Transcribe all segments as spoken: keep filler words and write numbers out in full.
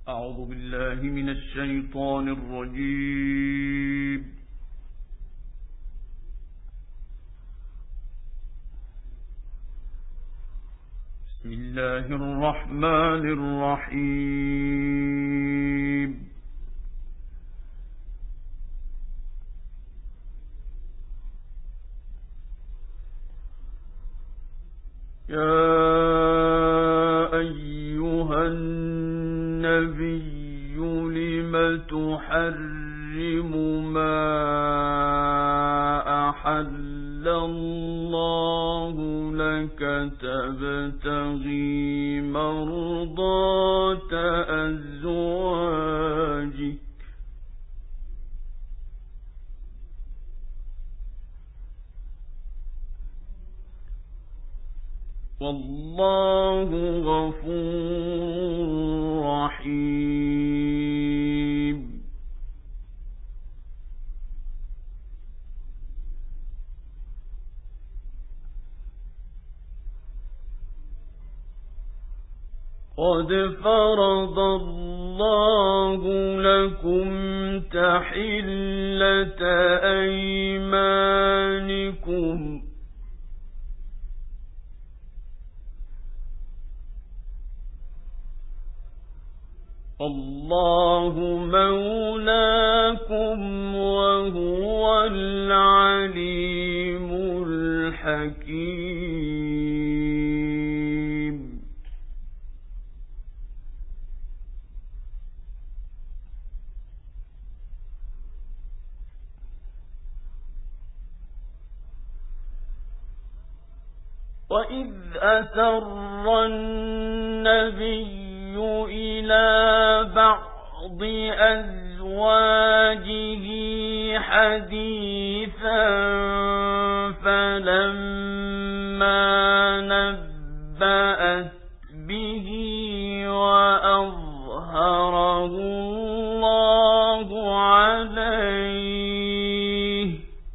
أعوذ بالله من الشيطان الرجيم. بسم الله الرحمن الرحيم. يا أيها النبي لم تحرم ما أحل الله لك تبتغي مرضات أزواجك والله غفور رحيم. قد فرض الله لكم تحلة أيمانكم الله مولاكم وهو العليم الحكيم. وإذ أسر النبي إلى بعض أزواجه حديثا فلما نبأت به وأظهره الله عليه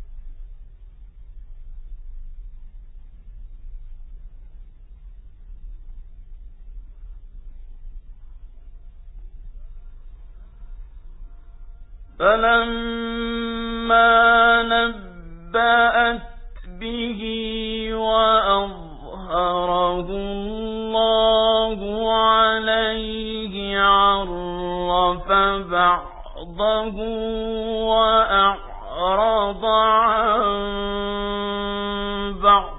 فلما نبأت به وأظهره الله عليه عرف بعضه وأعرض عن بعض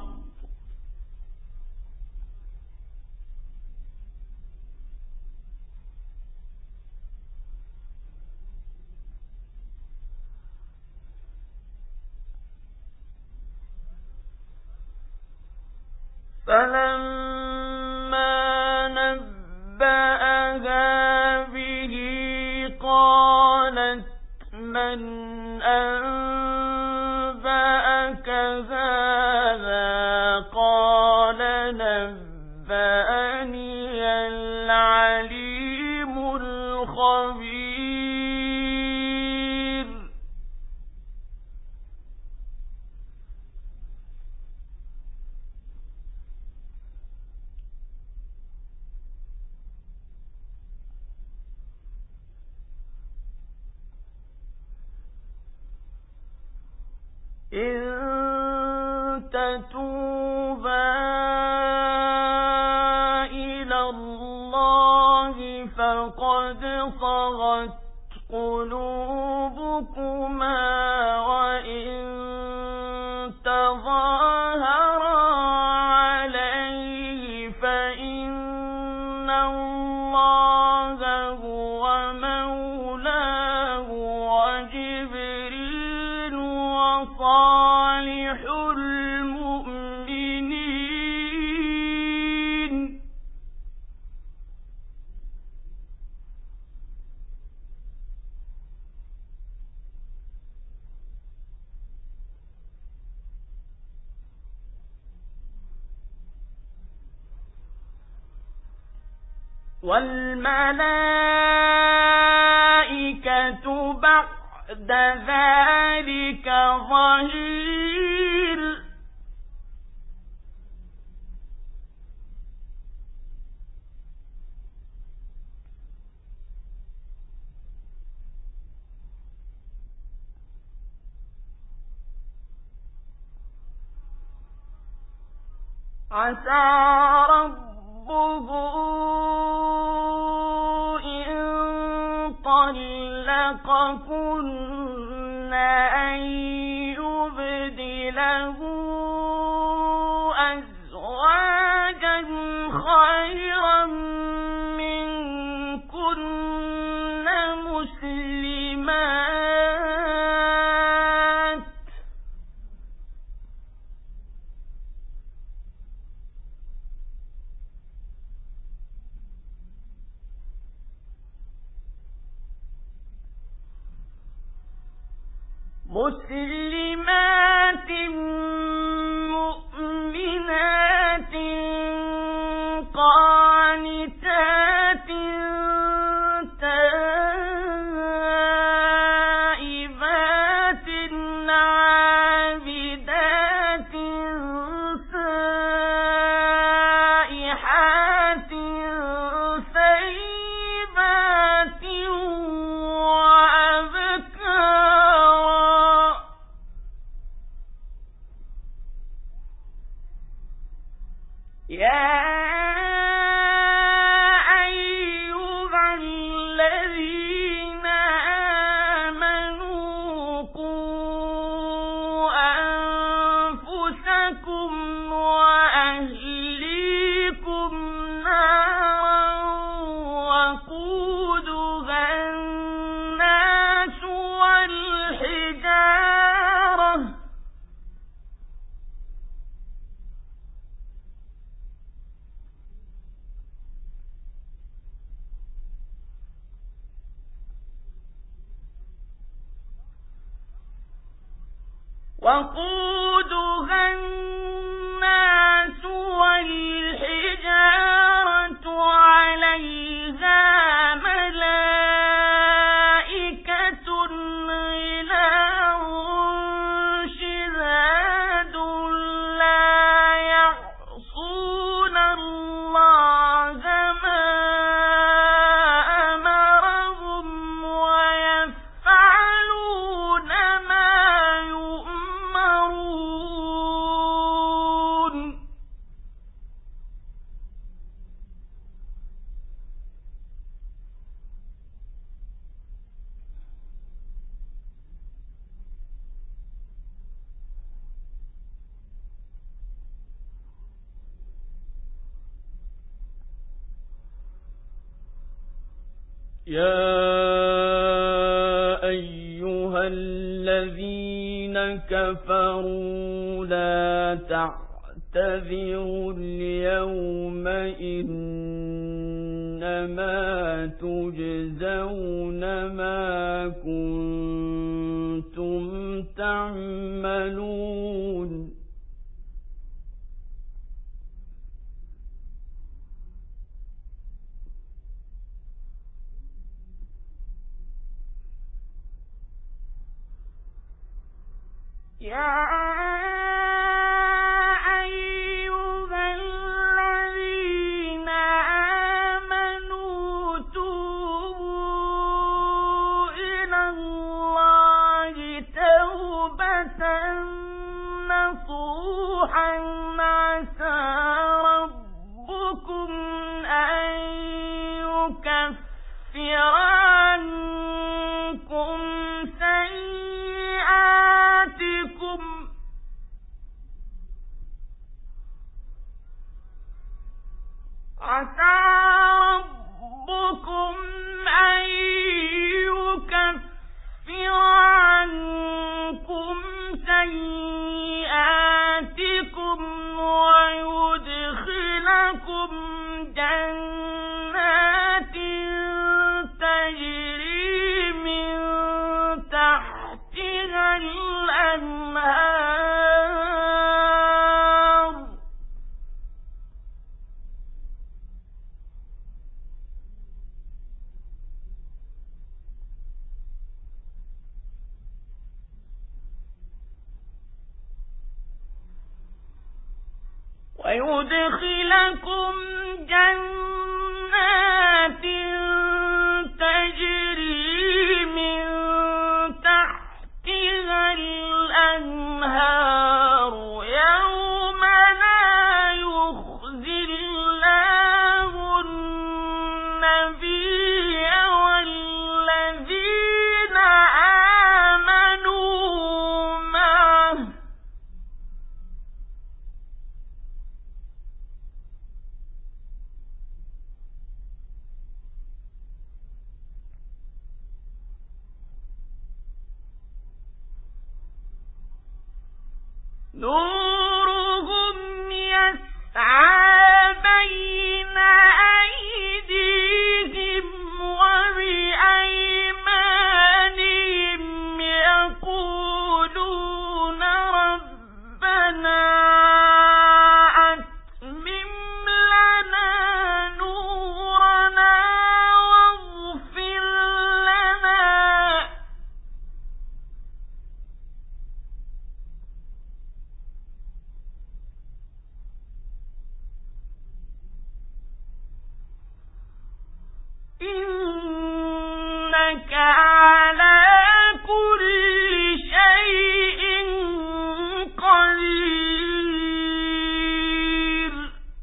فلما نبأها به قالت من أنبأك هذا قال نبأني العليم الخبير. إن تتوبا إلى الله فقد صغت قلوبكما وإن تظاهرا عليه فإن الله هو مولاه وجبريل وصالح المؤمنين. والملائكة بعد ذلك ظهير. عسى ربه إن طلقكن أن يبدله أزواجا خيرا منكن مسلمات مسلمات مؤمنات قانتات تائبات عابدات سائحات ثيبات وأبكارا يا أيها الذين آمنوا قوا أنفسكم وأهليكم نارا وقودها الناس والحجارة وقودها الناس والحجارة عليها ملائكة غلاظ شداد لا يعصون الله ما أمرهم ويفعلون ما يؤمرون يا أيها الذين كفروا لا تعتذروا اليوم إنما تجزون ما كنتم تعملون يا أيها الذين آمنوا توبوا إلى الله توبة نصوحا عسى ربكم أن يكفر عنكم سيئاتكم عسى ربكم أن يكفر عنكم سيئاتكم ويدخلكم جنات تجري من تحتها الأنهار ويدخلكم جنات تجري من تحتها الأنهار يوم لا يخزي نورهم يسعى بين أيديهم وبأيمانهم يقولون ربنا أتمم لنا نورنا واغفر لنا إنك على كل شيء قدير.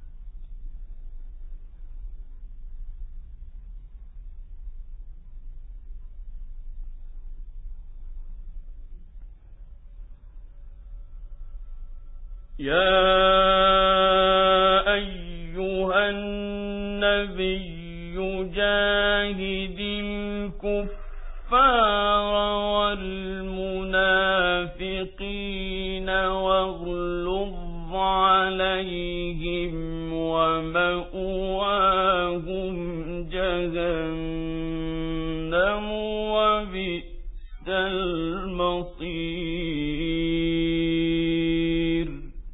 يا أيها النبي جاهد الكفار والمنافقين واغلظ عليهم ومأواهم جهنم وبئس المصير.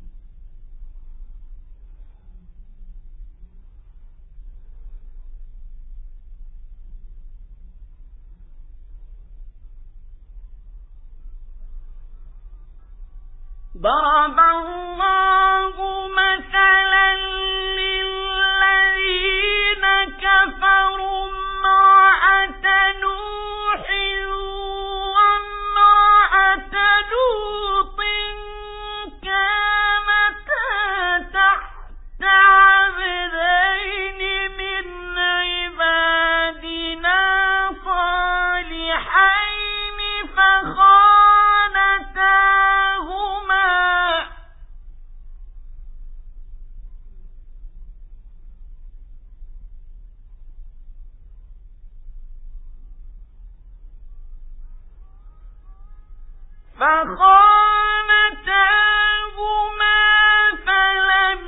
ضرب الله مثلا للذين كفروا امرأة نوح وامرأة لوط كانتا تحت عبدين من عبادنا صالحين فخانتاهما فخانتاهما فلم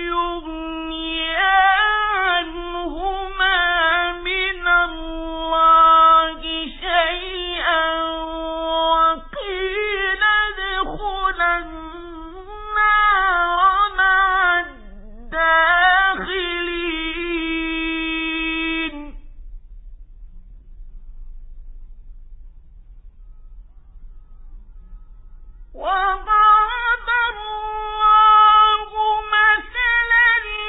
يغنيا عنهما من الله شيئا وقيل ادخلا النار مع الداخلين. وضرب الله مثلا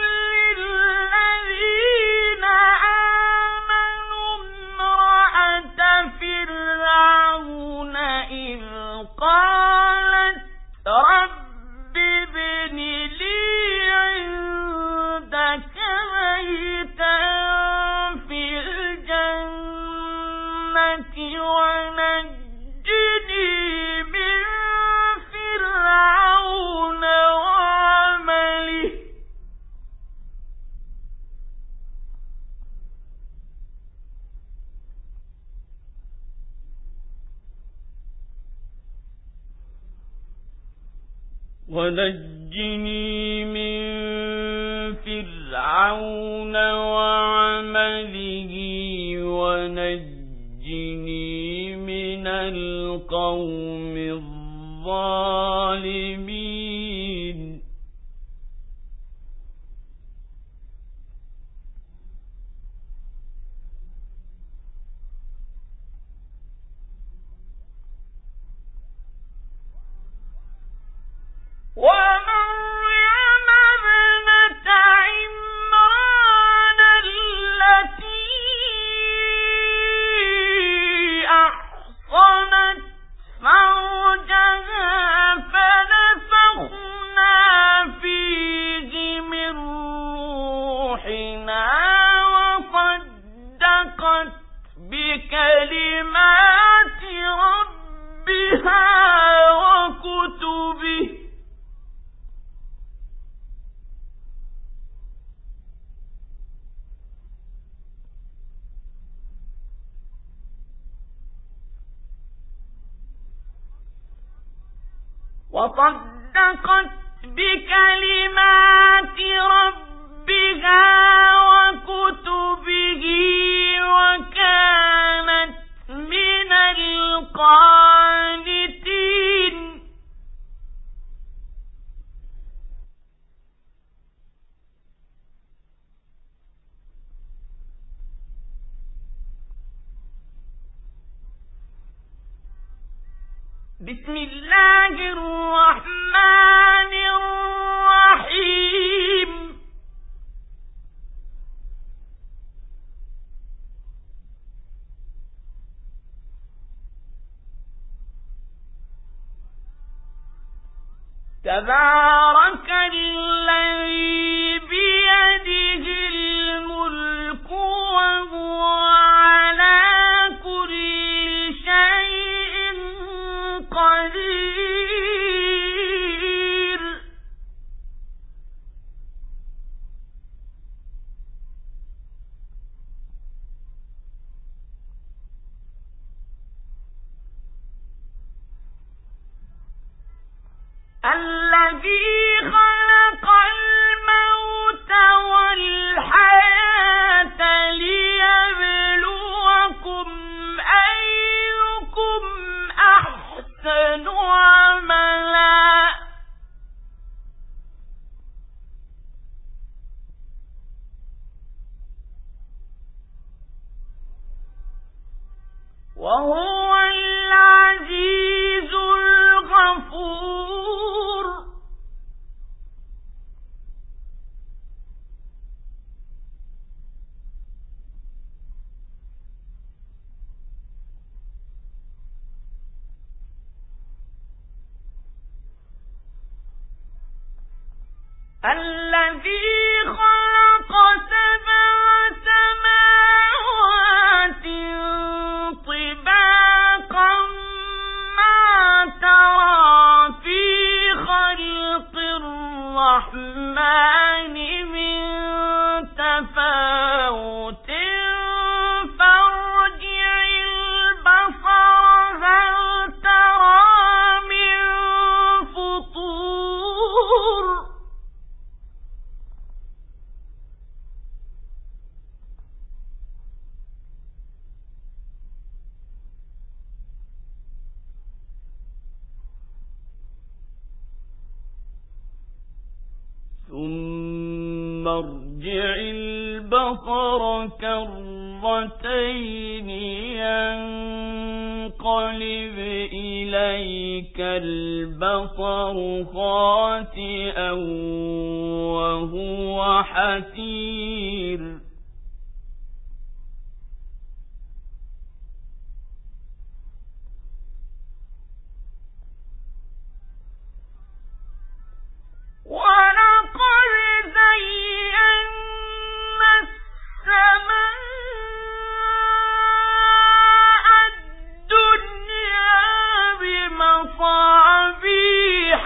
للذين آمنوا امرأة فرعون إذ قالت رب ابن لي عندك بيتا في الجنة ونجني من فرعون وعمله ونجني من فرعون وعمله ونجني من القوم الظالمين. ومريم ابنة عمران التي أحصنت فرجها فنفخنا فيه من روحنا وصدقت بكلمات ربها وكتبه وصدقت وصدقت بكلمات ربها وكتبه وكانت من القانتين. بسم الله الرحمن الرحيم. تبارك الذي بيده الملك وهو على كل شيء قدير. الذي خلق الموت والحياة ليبلوكم أيكم أحسن عملا وهو العزيز الغفور. الذي خلق سبع سماوات طباقا ما ترى في خلق الرحمن من تفاوت فارجع البصر هل ترى من فطور. ثم ارجع البصر كرتين ينقلب إليك البصر خاسئا وهو حسير. ولقد زينا السماء الدنيا بمصابيح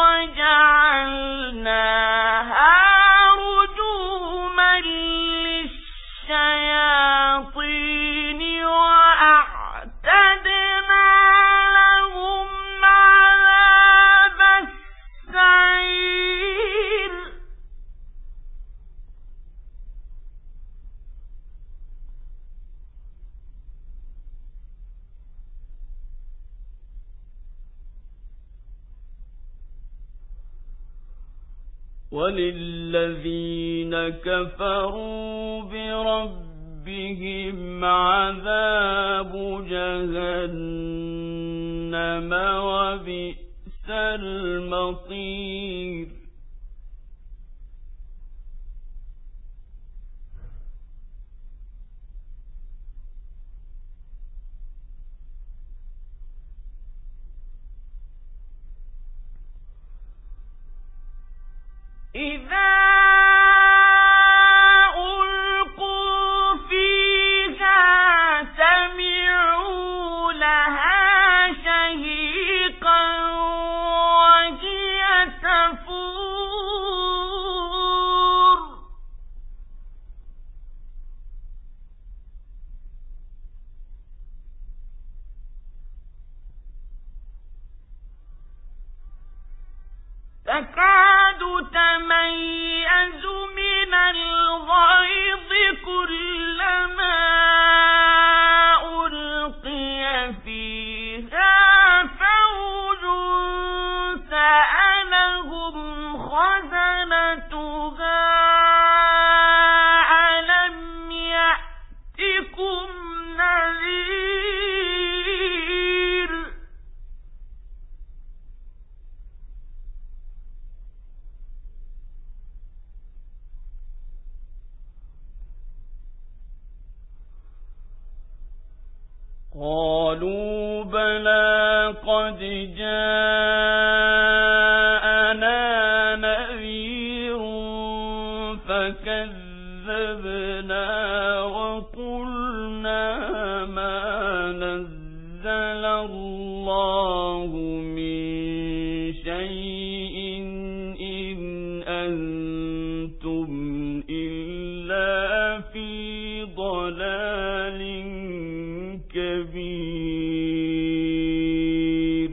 وجعلناها رجوما للشياطين وأعتدنا لهم عذاب السعير. وللذين كفروا بربهم عذاب جهنم وبئس المصير. إذا ألقوا فيها سمعوا لها شهيقا وهي تفور. تكاد تميز من الغيظ كلما ألقي فيها فوج سألهم خزنتها ألم يأتكم نذير قالوا بلى قد جاءنا نذير فكذبنا وقلنا ما نزل الله من شيء إن أنتم إلا في ضلال كبير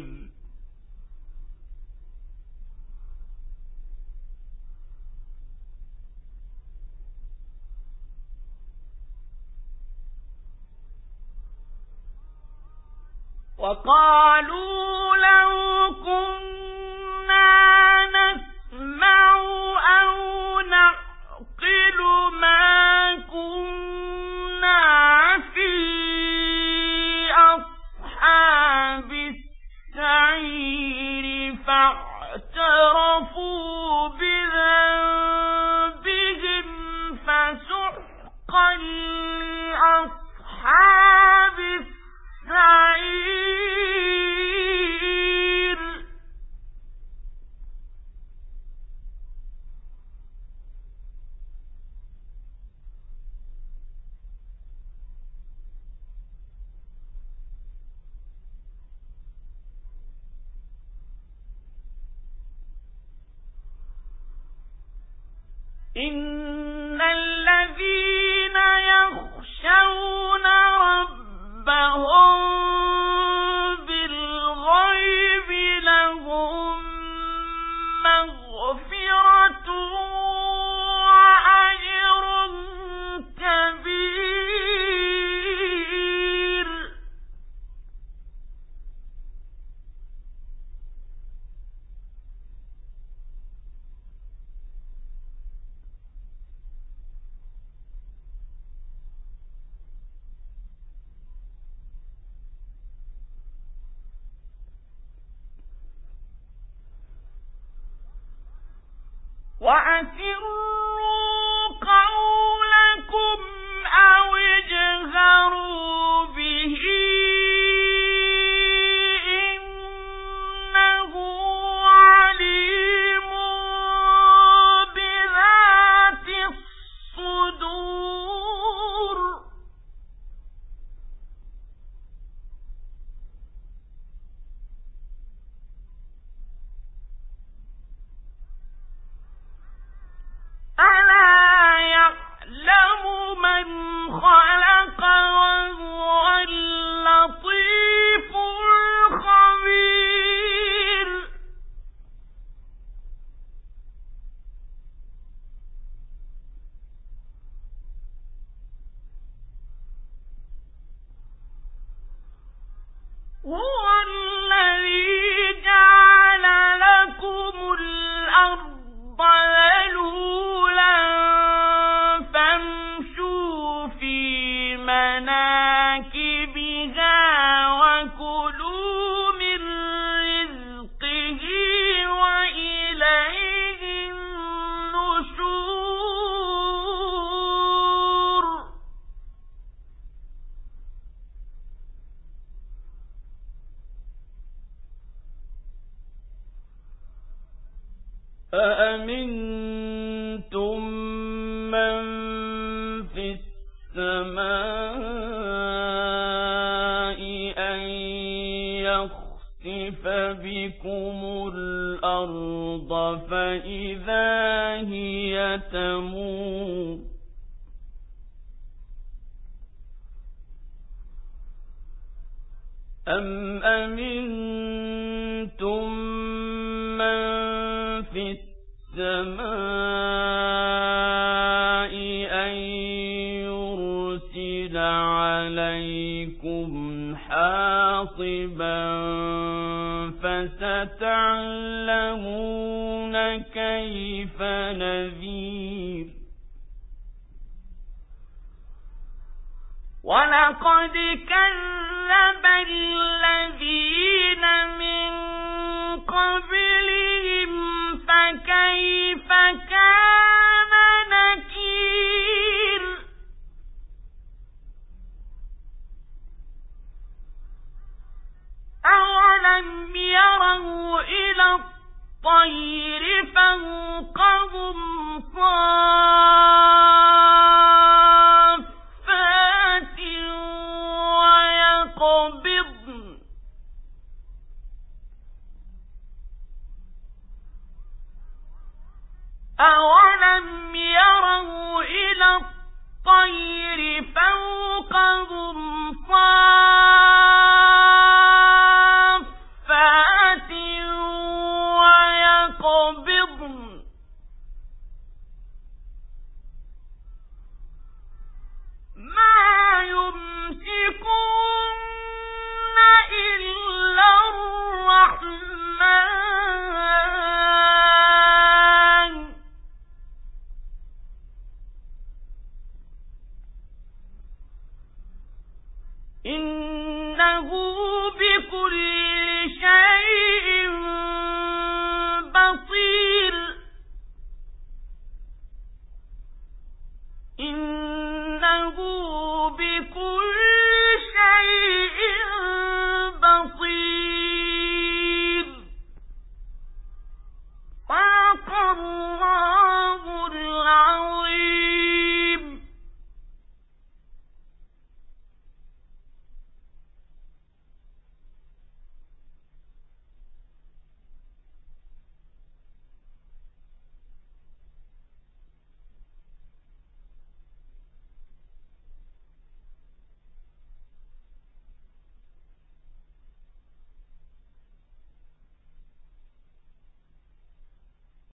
وقالوا لو كنا نسمع أو نعقل ما كنا في أصحاب السعير فاعترفوا بذنبهم فسحقا لأصحاب السعير إن الذين يخشون ربهم بالغيب لهم مغفرة وأجر كبير وأسروا قولكم أو اجهروا به إنه عليم بذات الصدور ألا يعلم من خلق وهو اللطيف الخبير هو الذي جعل لكم الأرض ذلولا فامشوا في مناكبها وكلوا من رزقه وإليه النشور أأمنتم من في السماء أن يخسف بكم الأرض فإذا هي تمور أم أمنتم من في السماء أن يرسل عليكم حاصبا فستعلمون كيف نذير ولقد كذب الذين من قبلهم فكيف كان نكير أولم يروا إلى الطير فوقهم صافات ويقبضن أولم يروا إلى الطير فوقهم صافات ويقبضن ما يمسكون إلا الرحمن إنه بكل شيء بصير إنه بكل